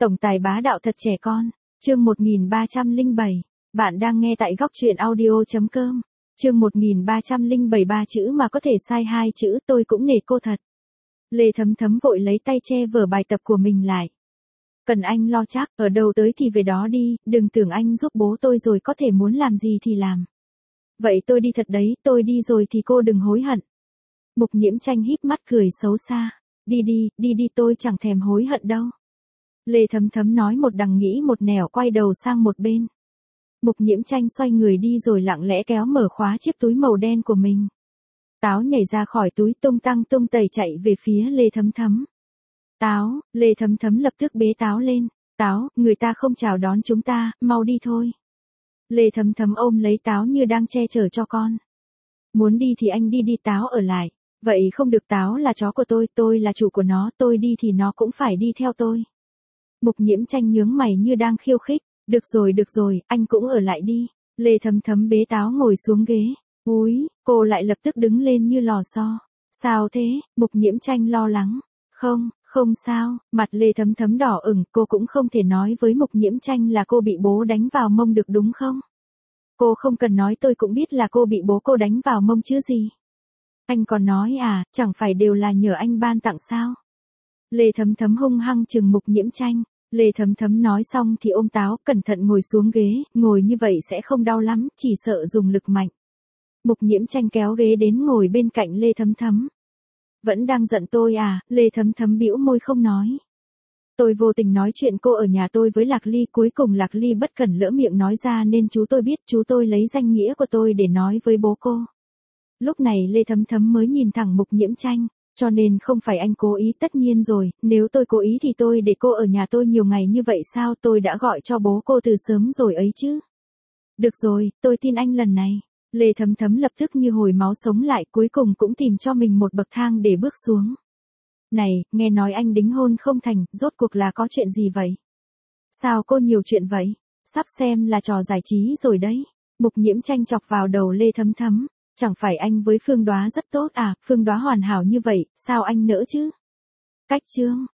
Tổng tài bá đạo thật trẻ con. Chương 1307. Bạn đang nghe tại góc truyện audio.com. Chương 1307, ba chữ mà có thể sai hai chữ, tôi cũng nể cô thật. Lê Thấm Thấm vội lấy tay che vở bài tập của mình lại. Cần anh lo chắc, ở đâu tới thì về đó đi, đừng tưởng anh giúp bố tôi rồi có thể muốn làm gì thì làm. Vậy tôi đi thật đấy, tôi đi rồi thì cô đừng hối hận. Mục Nhiễm Tranh híp mắt cười xấu xa. Đi đi, tôi chẳng thèm hối hận đâu. Lê Thấm Thấm nói một đằng nghĩ một nẻo, quay đầu sang một bên. Mục Nhiễm Tranh xoay người đi rồi lặng lẽ kéo mở khóa chiếc túi màu đen của mình. Táo nhảy ra khỏi túi tung tăng tung tẩy chạy về phía Lê Thấm Thấm. Táo, Lê Thấm Thấm lập tức bế Táo lên. Táo, người ta không chào đón chúng ta, mau đi thôi. Lê Thấm Thấm ôm lấy Táo như đang che chở cho con. Muốn đi thì anh đi, Táo ở lại. Vậy không được, Táo là chó của tôi là chủ của nó, tôi đi thì nó cũng phải đi theo tôi. Mục Nhiễm Tranh nhướng mày như đang khiêu khích. Được rồi, anh cũng ở lại đi. Lê Thấm Thấm bế Táo ngồi xuống ghế. Úi, cô lại lập tức đứng lên như lò xo. Sao thế? Mục Nhiễm Tranh lo lắng. Không sao, mặt Lê Thấm Thấm đỏ ửng, cô cũng không thể nói với Mục Nhiễm Tranh là cô bị bố đánh vào mông được đúng không? Cô không cần nói, tôi cũng biết là cô bị bố cô đánh vào mông chứ gì. Anh còn nói à, chẳng phải đều là nhờ anh ban tặng sao? Lê Thấm Thấm hung hăng chừng Mục Nhiễm Tranh. Lê Thấm Thấm nói xong thì ôm Táo cẩn thận ngồi xuống ghế, ngồi như vậy sẽ không đau lắm, chỉ sợ dùng lực mạnh. Mục Nhiễm Tranh kéo ghế đến ngồi bên cạnh Lê Thấm Thấm. Vẫn đang giận tôi à? Lê Thấm Thấm bĩu môi không nói. Tôi vô tình nói chuyện cô ở nhà tôi với Lạc Ly, cuối cùng Lạc Ly bất cẩn lỡ miệng nói ra nên chú tôi biết, chú tôi lấy danh nghĩa của tôi để nói với bố cô. Lúc này Lê Thấm Thấm mới nhìn thẳng Mục Nhiễm Tranh. Cho nên không phải anh cố ý, tất nhiên rồi, nếu tôi cố ý thì tôi để cô ở nhà tôi nhiều ngày như vậy sao, tôi đã gọi cho bố cô từ sớm rồi ấy chứ. Được rồi, tôi tin anh lần này. Lê Thấm Thấm lập tức như hồi máu sống lại, cuối cùng cũng tìm cho mình một bậc thang để bước xuống. Này, nghe nói anh đính hôn không thành, rốt cuộc là có chuyện gì vậy? Sao cô nhiều chuyện vậy? Sắp xem là trò giải trí rồi đấy. Mục Nhiễm Tranh chọc vào đầu Lê Thấm Thấm. Chẳng phải anh với Phương Đoá rất tốt à, Phương Đoá hoàn hảo như vậy, sao anh nỡ chứ? Cách chương,